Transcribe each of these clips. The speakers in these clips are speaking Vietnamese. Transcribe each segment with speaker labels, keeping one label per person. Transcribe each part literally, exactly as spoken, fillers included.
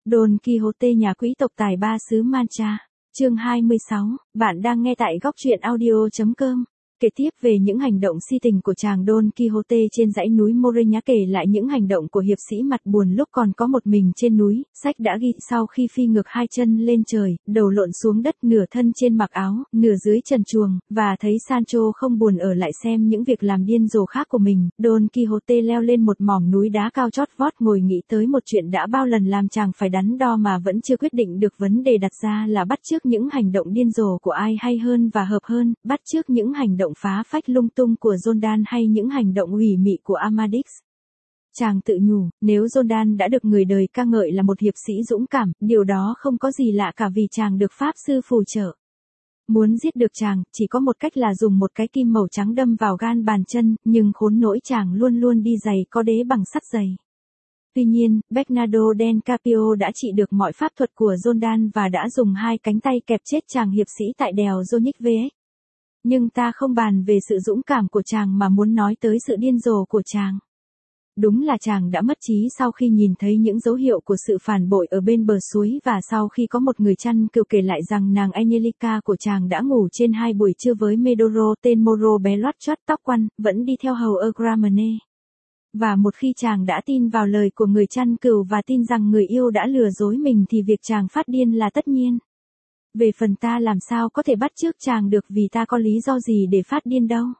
Speaker 1: Don Quixote nhà quý tộc tài ba xứ Mancha. Chương hai mươi sáu, bạn đang nghe tại góc truyện audio chấm com. Kể tiếp về những hành động si tình của chàng Don Quixote trên dãy núi Moreña, kể lại những hành động của hiệp sĩ mặt buồn lúc còn có một mình trên núi. Sách đã ghi sau khi phi ngược hai chân lên trời, đầu lộn xuống đất, nửa thân trên mặc áo, nửa dưới trần truồng, và thấy Sancho không buồn ở lại xem những việc làm điên rồ khác của mình, Don Quixote leo lên một mỏm núi đá cao chót vót, ngồi nghĩ tới một chuyện đã bao lần làm chàng phải đắn đo mà vẫn chưa quyết định được. Vấn đề đặt ra là bắt chước những hành động điên rồ của ai hay hơn và hợp hơn, bắt chước những hành động phá phách lung tung của Jordan hay những hành động ủy mị của Amadix. Chàng tự nhủ, nếu Jordan đã được người đời ca ngợi là một hiệp sĩ dũng cảm, điều đó không có gì lạ cả vì chàng được pháp sư phù trợ. Muốn giết được chàng, chỉ có một cách là dùng một cái kim màu trắng đâm vào gan bàn chân, nhưng khốn nỗi chàng luôn luôn đi giày có đế bằng sắt dày. Tuy nhiên, Bernardo del Carpio đã trị được mọi pháp thuật của Jordan và đã dùng hai cánh tay kẹp chết chàng hiệp sĩ tại đèo Jonic. Nhưng ta không bàn về sự dũng cảm của chàng mà muốn nói tới sự điên rồ của chàng. Đúng là chàng đã mất trí sau khi nhìn thấy những dấu hiệu của sự phản bội ở bên bờ suối, và sau khi có một người chăn cừu kể lại rằng nàng Angelica của chàng đã ngủ trên hai buổi trưa với Medoro, tên Moro bé loắt choắt tóc quăn, vẫn đi theo hầu Agramene. Và một khi chàng đã tin vào lời của người chăn cừu và tin rằng người yêu đã lừa dối mình thì việc chàng phát điên là tất nhiên. Về phần ta làm sao có thể bắt chước chàng được vì ta có lý do gì để phát điên đâu.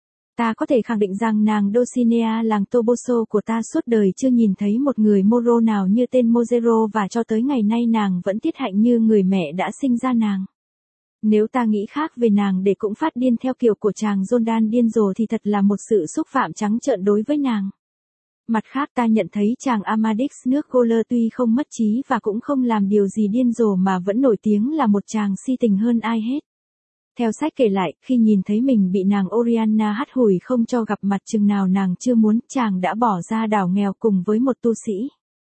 Speaker 1: Ta có thể khẳng định rằng nàng Dulcinea làng Toboso của ta suốt đời chưa nhìn thấy một người Moro nào như tên Mozero, và cho tới ngày nay nàng vẫn tiết hạnh như người mẹ đã sinh ra nàng. Nếu ta nghĩ khác về nàng để cũng phát điên theo kiểu của chàng Jordan điên rồ thì thật là một sự xúc phạm trắng trợn đối với nàng. Mặt khác ta nhận thấy chàng Amadix nước Goller tuy không mất trí và cũng không làm điều gì điên rồ mà vẫn nổi tiếng là một chàng si tình hơn ai hết. Theo sách kể lại, khi nhìn thấy mình bị nàng Oriana hắt hủi không cho gặp mặt chừng nào nàng chưa muốn, chàng đã bỏ ra đảo nghèo cùng với một tu sĩ.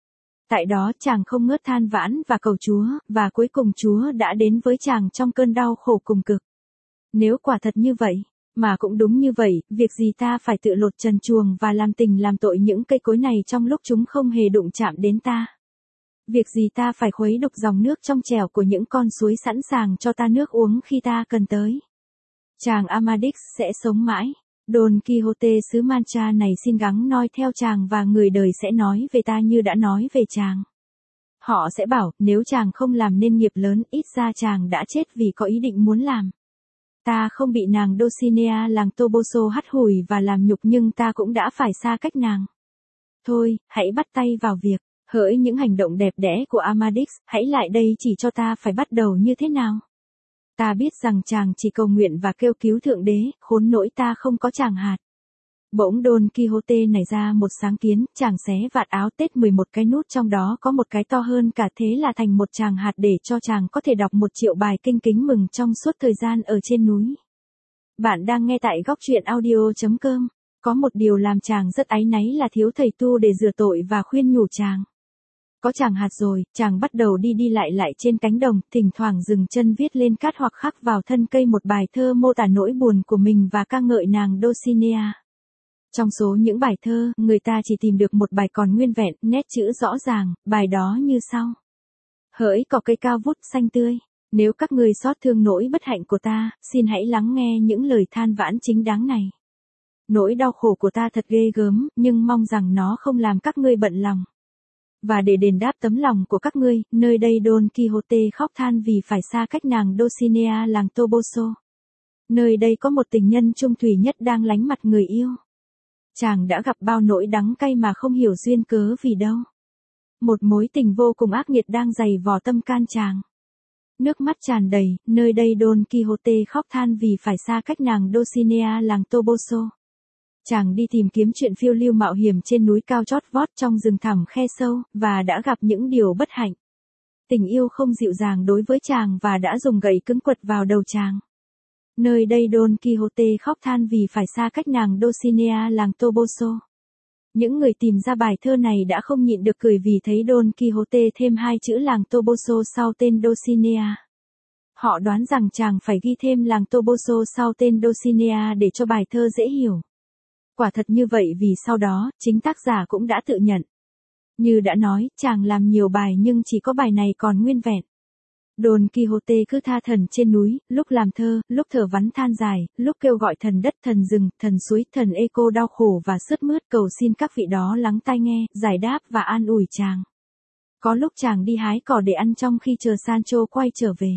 Speaker 1: Tại đó chàng không ngớt than vãn và cầu Chúa, và cuối cùng Chúa đã đến với chàng trong cơn đau khổ cùng cực. Nếu quả thật như vậy, mà cũng đúng như vậy, việc gì ta phải tự lột trần truồng và làm tình làm tội những cây cối này trong lúc chúng không hề đụng chạm đến ta? Việc gì ta phải khuấy đục dòng nước trong trẻo của những con suối sẵn sàng cho ta nước uống khi ta cần tới? Chàng Amadix sẽ sống mãi. Don Quixote xứ Mancha này xin gắng noi theo chàng, và người đời sẽ nói về ta như đã nói về chàng. Họ sẽ bảo, nếu chàng không làm nên nghiệp lớn, ít ra chàng đã chết vì có ý định muốn làm. Ta không bị nàng Dulcinea làng Toboso hắt hủi và làm nhục, nhưng ta cũng đã phải xa cách nàng. Thôi, hãy bắt tay vào việc. Hỡi những hành động đẹp đẽ của Amadix, hãy lại đây chỉ cho ta phải bắt đầu như thế nào. Ta biết rằng chàng chỉ cầu nguyện và kêu cứu Thượng Đế, khốn nỗi ta không có chàng hạt. Bỗng Don Quixote nảy ra một sáng kiến, chàng xé vạt áo tết mười một cái nút, trong đó có một cái to hơn cả, thế là thành một chàng hạt để cho chàng có thể đọc một triệu bài kinh kính mừng trong suốt thời gian ở trên núi. Bạn đang nghe tại góc truyện audio chấm com. Có một điều làm chàng rất áy náy là thiếu thầy tu để rửa tội và khuyên nhủ chàng. Có chàng hạt rồi, chàng bắt đầu đi đi lại lại trên cánh đồng, thỉnh thoảng dừng chân viết lên cát hoặc khắc vào thân cây một bài thơ mô tả nỗi buồn của mình và ca ngợi nàng Dulcinea. Trong số những bài thơ, người ta chỉ tìm được một bài còn nguyên vẹn, nét chữ rõ ràng, bài đó như sau. Hỡi cỏ cây cao vút xanh tươi, nếu các ngươi xót thương nỗi bất hạnh của ta, xin hãy lắng nghe những lời than vãn chính đáng này. Nỗi đau khổ của ta thật ghê gớm, nhưng mong rằng nó không làm các ngươi bận lòng. Và để đền đáp tấm lòng của các ngươi, nơi đây Don Quixote khóc than vì phải xa cách nàng Dulcinea làng Toboso. Nơi đây có một tình nhân trung thủy nhất đang lánh mặt người yêu. Chàng đã gặp bao nỗi đắng cay mà không hiểu duyên cớ vì đâu. Một mối tình vô cùng ác nghiệt đang giày vò tâm can chàng. Nước mắt tràn đầy, nơi đây Don Quixote khóc than vì phải xa cách nàng Dulcinea làng Toboso. Chàng đi tìm kiếm chuyện phiêu lưu mạo hiểm trên núi cao chót vót trong rừng thẳm khe sâu, và đã gặp những điều bất hạnh. Tình yêu không dịu dàng đối với chàng và đã dùng gậy cứng quật vào đầu chàng. Nơi đây Don Quixote khóc than vì phải xa cách nàng Dulcinea làng Toboso. Những người tìm ra bài thơ này đã không nhịn được cười vì thấy Don Quixote thêm hai chữ làng Toboso sau tên Dulcinea. Họ đoán rằng chàng phải ghi thêm làng Toboso sau tên Dulcinea để cho bài thơ dễ hiểu. Quả thật như vậy vì sau đó, chính tác giả cũng đã tự nhận. Như đã nói, chàng làm nhiều bài nhưng chỉ có bài này còn nguyên vẹn. Don Quixote cứ tha thần trên núi, lúc làm thơ, lúc thở vắn than dài, lúc kêu gọi thần đất, thần rừng, thần suối, thần eco đau khổ và sướt mướt cầu xin các vị đó lắng tai nghe, giải đáp và an ủi chàng. Có lúc chàng đi hái cỏ để ăn trong khi chờ Sancho quay trở về.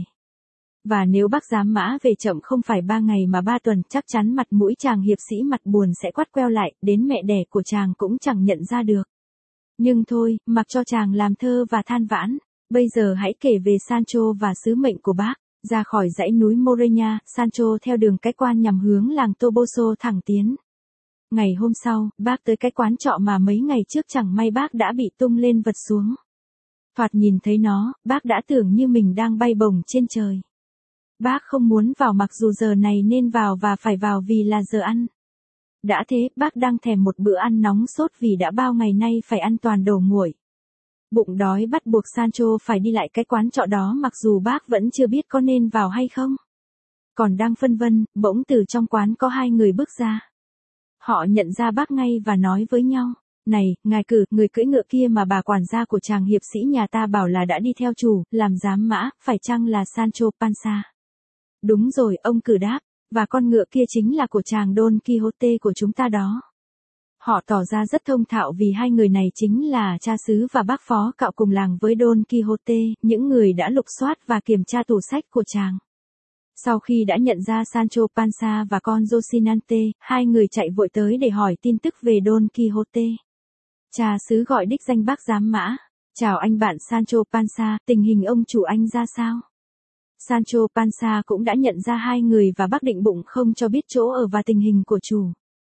Speaker 1: Và nếu bác giám mã về chậm không phải ba ngày mà ba tuần, chắc chắn mặt mũi chàng hiệp sĩ mặt buồn sẽ quắt queo lại, đến mẹ đẻ của chàng cũng chẳng nhận ra được. Nhưng thôi, mặc cho chàng làm thơ và than vãn. Bây giờ hãy kể về Sancho và sứ mệnh của bác. Ra khỏi dãy núi Moreña, Sancho theo đường cái quan nhằm hướng làng Toboso thẳng tiến. Ngày hôm sau, bác tới cái quán trọ mà mấy ngày trước chẳng may bác đã bị tung lên vật xuống. Thoạt nhìn thấy nó, bác đã tưởng như mình đang bay bổng trên trời. Bác không muốn vào mặc dù giờ này nên vào và phải vào vì là giờ ăn. Đã thế, bác đang thèm một bữa ăn nóng sốt vì đã bao ngày nay phải ăn toàn đồ nguội. Bụng đói bắt buộc Sancho phải đi lại cái quán trọ đó mặc dù bác vẫn chưa biết có nên vào hay không. Còn đang phân vân, bỗng từ trong quán có hai người bước ra. Họ nhận ra bác ngay và nói với nhau. Này, ngài Cử, người cưỡi ngựa kia mà bà quản gia của chàng hiệp sĩ nhà ta bảo là đã đi theo chủ, làm giám mã, phải chăng là Sancho Panza? Đúng rồi, ông Cử đáp, và con ngựa kia chính là của chàng Don Quixote của chúng ta đó. Họ tỏ ra rất thông thạo vì hai người này chính là cha xứ và bác phó cạo cùng làng với Don Quixote, những người đã lục soát và kiểm tra tủ sách của chàng. Sau khi đã nhận ra Sancho Panza và con Rocinante, hai người chạy vội tới để hỏi tin tức về Don Quixote. Cha xứ gọi đích danh bác giám mã. Chào anh bạn Sancho Panza, tình hình ông chủ anh ra sao? Sancho Panza cũng đã nhận ra hai người và bác định bụng không cho biết chỗ ở và tình hình của chủ.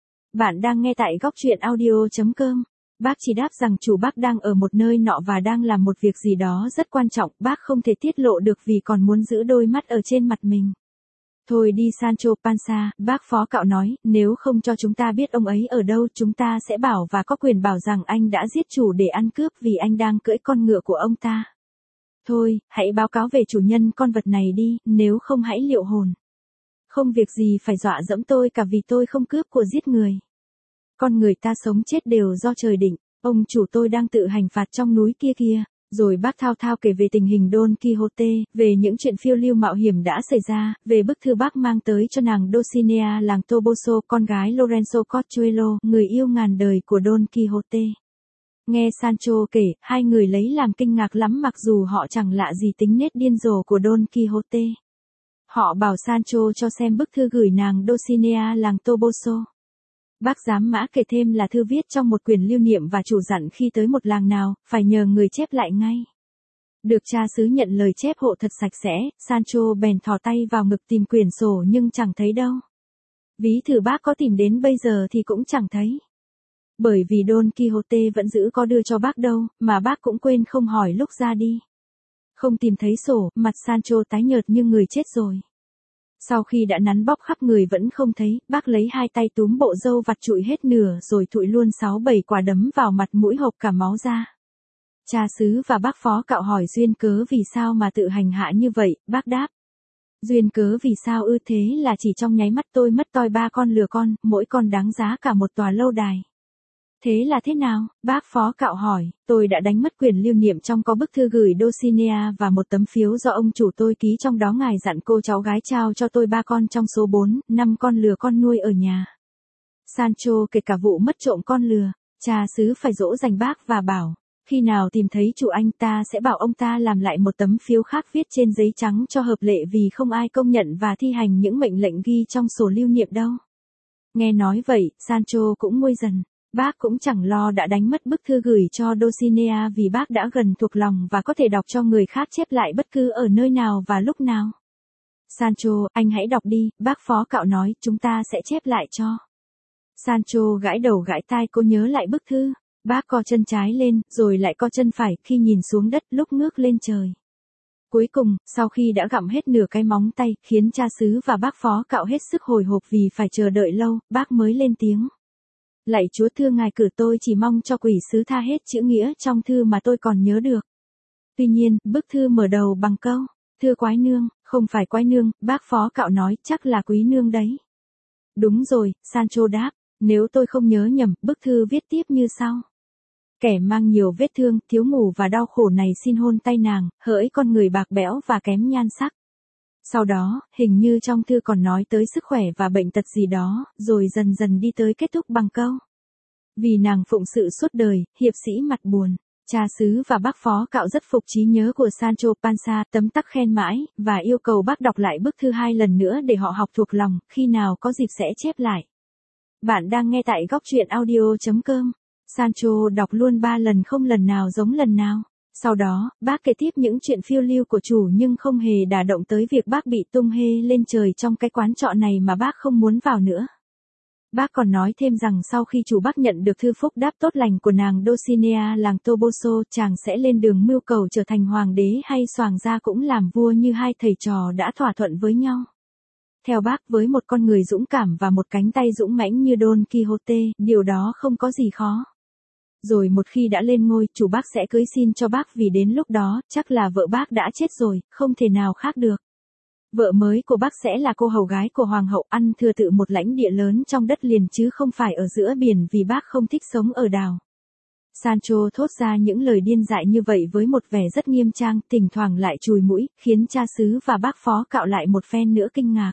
Speaker 1: Bạn đang nghe tại góc truyện audio chấm com. Bác chỉ đáp rằng chủ bác đang ở một nơi nọ và đang làm một việc gì đó rất quan trọng, bác không thể tiết lộ được vì còn muốn giữ đôi mắt ở trên mặt mình. Thôi đi Sancho Panza, bác phó cạo nói, nếu không cho chúng ta biết ông ấy ở đâu chúng ta sẽ bảo và có quyền bảo rằng anh đã giết chủ để ăn cướp vì anh đang cưỡi con ngựa của ông ta. Thôi, hãy báo cáo về chủ nhân con vật này đi, nếu không hãy liệu hồn. Không việc gì phải dọa dẫm tôi cả vì tôi không cướp của giết người. Con người ta sống chết đều do trời định, ông chủ tôi đang tự hành phạt trong núi kia kia. Rồi bác thao thao kể về tình hình Don Quixote, về những chuyện phiêu lưu mạo hiểm đã xảy ra, về bức thư bác mang tới cho nàng Dulcinea làng Toboso, con gái Lorenzo Corchuelo, người yêu ngàn đời của Don Quixote. Nghe Sancho kể, hai người lấy làm kinh ngạc lắm mặc dù họ chẳng lạ gì tính nết điên rồ của Don Quixote. Họ bảo Sancho cho xem bức thư gửi nàng Dulcinea làng Toboso. Bác giám mã kể thêm là thư viết trong một quyển lưu niệm và chủ dặn khi tới một làng nào, phải nhờ người chép lại ngay. Được cha xứ nhận lời chép hộ thật sạch sẽ, Sancho bèn thò tay vào ngực tìm quyển sổ nhưng chẳng thấy đâu. Ví thử bác có tìm đến bây giờ thì cũng chẳng thấy. Bởi vì Don Quixote vẫn giữ có đưa cho bác đâu, mà bác cũng quên không hỏi lúc ra đi. Không tìm thấy sổ, mặt Sancho tái nhợt như người chết rồi. Sau khi đã nắn bóp khắp người vẫn không thấy, bác lấy hai tay túm bộ râu vặt trụi hết nửa rồi thụi luôn sáu bảy quả đấm vào mặt mũi hộc cả máu ra. Cha xứ và bác phó cạo hỏi duyên cớ vì sao mà tự hành hạ như vậy, bác đáp. Duyên cớ vì sao ư thế là chỉ trong nháy mắt tôi mất toi ba con lừa con, mỗi con đáng giá cả một tòa lâu đài. Thế là thế nào? Bác phó cạo hỏi, tôi đã đánh mất quyền lưu niệm trong có bức thư gửi Dulcinea và một tấm phiếu do ông chủ tôi ký trong đó ngài dặn cô cháu gái trao cho tôi ba con trong số bốn, năm con lừa con nuôi ở nhà. Sancho kể cả vụ mất trộm con lừa, cha xứ phải dỗ dành bác và bảo, khi nào tìm thấy chủ anh ta sẽ bảo ông ta làm lại một tấm phiếu khác viết trên giấy trắng cho hợp lệ vì không ai công nhận và thi hành những mệnh lệnh ghi trong sổ lưu niệm đâu. Nghe nói vậy, Sancho cũng nguôi dần. Bác cũng chẳng lo đã đánh mất bức thư gửi cho Dulcinea vì bác đã gần thuộc lòng và có thể đọc cho người khác chép lại bất cứ ở nơi nào và lúc nào. Sancho, anh hãy đọc đi, bác phó cạo nói, chúng ta sẽ chép lại cho. Sancho gãi đầu gãi tai cô nhớ lại bức thư. Bác co chân trái lên, rồi lại co chân phải, khi nhìn xuống đất lúc ngước lên trời. Cuối cùng, sau khi đã gặm hết nửa cái móng tay, khiến cha xứ và bác phó cạo hết sức hồi hộp vì phải chờ đợi lâu, bác mới lên tiếng. Lạy Chúa thưa ngài cử tôi chỉ mong cho quỷ sứ tha hết chữ nghĩa trong thư mà tôi còn nhớ được. Tuy nhiên, bức thư mở đầu bằng câu, thưa quái nương, không phải quái nương, bác phó cạo nói, chắc là quý nương đấy. Đúng rồi, Sancho đáp, nếu tôi không nhớ nhầm, bức thư viết tiếp như sau. Kẻ mang nhiều vết thương, thiếu ngủ và đau khổ này xin hôn tay nàng, hỡi con người bạc bẽo và kém nhan sắc. Sau đó, hình như trong thư còn nói tới sức khỏe và bệnh tật gì đó, rồi dần dần đi tới kết thúc bằng câu. Vì nàng phụng sự suốt đời, hiệp sĩ mặt buồn. Cha xứ và bác phó cạo rất phục trí nhớ của Sancho Panza, tấm tắc khen mãi, và yêu cầu bác đọc lại bức thư hai lần nữa để họ học thuộc lòng, khi nào có dịp sẽ chép lại. Bạn đang nghe tại góc truyện audio chấm com. Sancho đọc luôn ba lần không lần nào giống lần nào. Sau đó, bác kể tiếp những chuyện phiêu lưu của chủ nhưng không hề đả động tới việc bác bị tung hê lên trời trong cái quán trọ này mà bác không muốn vào nữa. Bác còn nói thêm rằng sau khi chủ bác nhận được thư phúc đáp tốt lành của nàng Dulcinea làng Toboso, chàng sẽ lên đường mưu cầu trở thành hoàng đế hay xoàng ra cũng làm vua như hai thầy trò đã thỏa thuận với nhau. Theo bác, với một con người dũng cảm và một cánh tay dũng mãnh như Don Quixote, điều đó không có gì khó. Rồi một khi đã lên ngôi, chủ bác sẽ cưới xin cho bác vì đến lúc đó, chắc là vợ bác đã chết rồi, không thể nào khác được. Vợ mới của bác sẽ là cô hầu gái của hoàng hậu, ăn thừa tự một lãnh địa lớn trong đất liền chứ không phải ở giữa biển vì bác không thích sống ở đảo. Sancho thốt ra những lời điên dại như vậy với một vẻ rất nghiêm trang, thỉnh thoảng lại chùi mũi, khiến cha xứ và bác phó cạo lại một phen nữa kinh ngạc.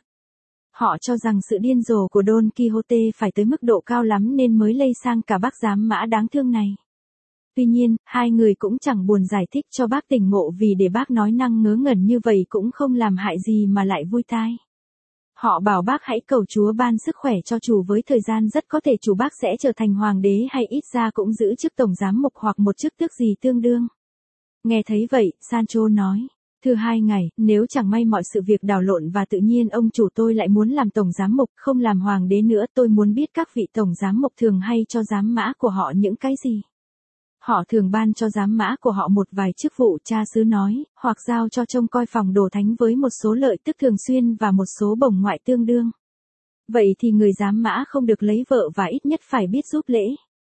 Speaker 1: Họ cho rằng sự điên rồ của Don Quixote phải tới mức độ cao lắm nên mới lây sang cả bác giám mã đáng thương này. Tuy nhiên, hai người cũng chẳng buồn giải thích cho bác tỉnh ngộ vì để bác nói năng ngớ ngẩn như vậy cũng không làm hại gì mà lại vui tai. Họ bảo bác hãy cầu Chúa ban sức khỏe cho chủ, với thời gian rất có thể chủ bác sẽ trở thành hoàng đế hay ít ra cũng giữ chức tổng giám mục hoặc một chức tước gì tương đương. Nghe thấy vậy, Sancho nói. Thưa hai ngày, nếu chẳng may mọi sự việc đảo lộn và tự nhiên ông chủ tôi lại muốn làm tổng giám mục, không làm hoàng đế nữa, tôi muốn biết các vị tổng giám mục thường hay cho giám mã của họ những cái gì. Họ thường ban cho giám mã của họ một vài chức vụ, cha xứ nói, hoặc giao cho trông coi phòng đồ thánh với một số lợi tức thường xuyên và một số bổng ngoại tương đương. Vậy thì người giám mã không được lấy vợ và ít nhất phải biết giúp lễ.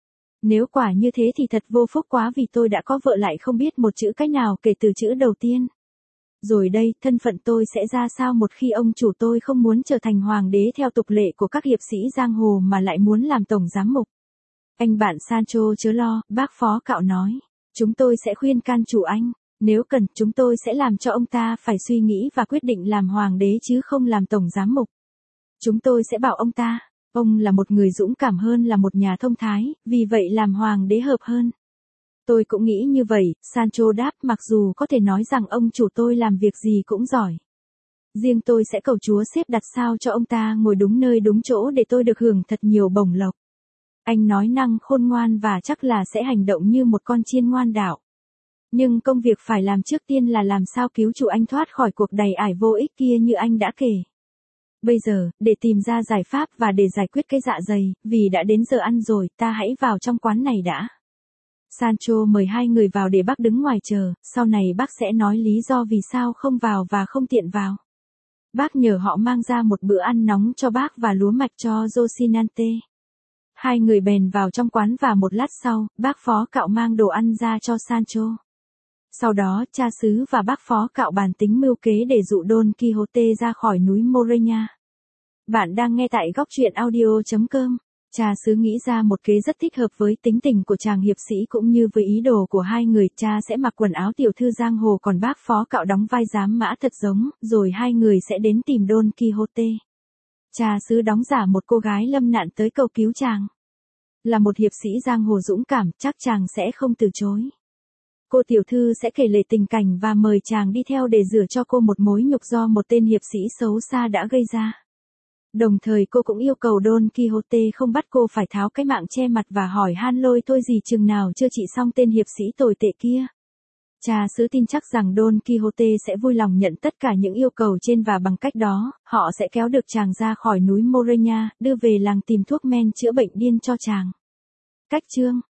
Speaker 1: Nếu quả như thế thì thật vô phúc quá, vì tôi đã có vợ lại không biết một chữ cái nào kể từ chữ đầu tiên. Rồi đây, thân phận tôi sẽ ra sao một khi ông chủ tôi không muốn trở thành hoàng đế theo tục lệ của các hiệp sĩ giang hồ mà lại muốn làm tổng giám mục? Anh bạn Sancho chớ lo, bác phó cạo nói. Chúng tôi sẽ khuyên can chủ anh. Nếu cần, chúng tôi sẽ làm cho ông ta phải suy nghĩ và quyết định làm hoàng đế chứ không làm tổng giám mục. Chúng tôi sẽ bảo ông ta, ông là một người dũng cảm hơn là một nhà thông thái, vì vậy làm hoàng đế hợp hơn. Tôi cũng nghĩ như vậy, Sancho đáp, mặc dù có thể nói rằng ông chủ tôi làm việc gì cũng giỏi. Riêng tôi sẽ cầu Chúa xếp đặt sao cho ông ta ngồi đúng nơi đúng chỗ để tôi được hưởng thật nhiều bổng lộc. Anh nói năng khôn ngoan và chắc là sẽ hành động như một con chiên ngoan đạo. Nhưng công việc phải làm trước tiên là làm sao cứu chủ anh thoát khỏi cuộc đầy ải vô ích kia như anh đã kể. Bây giờ, để tìm ra giải pháp và để giải quyết cái dạ dày, vì đã đến giờ ăn rồi, ta hãy vào trong quán này đã. Sancho mời hai người vào để bác đứng ngoài chờ, sau này bác sẽ nói lý do vì sao không vào và không tiện vào. Bác nhờ họ mang ra một bữa ăn nóng cho bác và lúa mạch cho Rocinante. Hai người bèn vào trong quán và một lát sau, bác phó cạo mang đồ ăn ra cho Sancho. Sau đó, cha xứ và bác phó cạo bàn tính mưu kế để dụ Don Quixote ra khỏi núi Moreña. Bạn đang nghe tại góc truyện audio chấm com. Cha xứ nghĩ ra một kế rất thích hợp với tính tình của chàng hiệp sĩ cũng như với ý đồ của hai người. Cha sẽ mặc quần áo tiểu thư giang hồ, còn bác phó cạo đóng vai giám mã thật giống, rồi hai người sẽ đến tìm Don Quixote. Cha xứ đóng giả một cô gái lâm nạn tới cầu cứu chàng. Là một hiệp sĩ giang hồ dũng cảm, chắc chàng sẽ không từ chối. Cô tiểu thư sẽ kể lể tình cảnh và mời chàng đi theo để rửa cho cô một mối nhục do một tên hiệp sĩ xấu xa đã gây ra. Đồng thời cô cũng yêu cầu Don Quixote không bắt cô phải tháo cái mạng che mặt và hỏi han lôi thôi gì chừng nào chưa trị xong tên hiệp sĩ tồi tệ kia. Cha xứ tin chắc rằng Don Quixote sẽ vui lòng nhận tất cả những yêu cầu trên và bằng cách đó, họ sẽ kéo được chàng ra khỏi núi Moreña, đưa về làng tìm thuốc men chữa bệnh điên cho chàng. Cách chương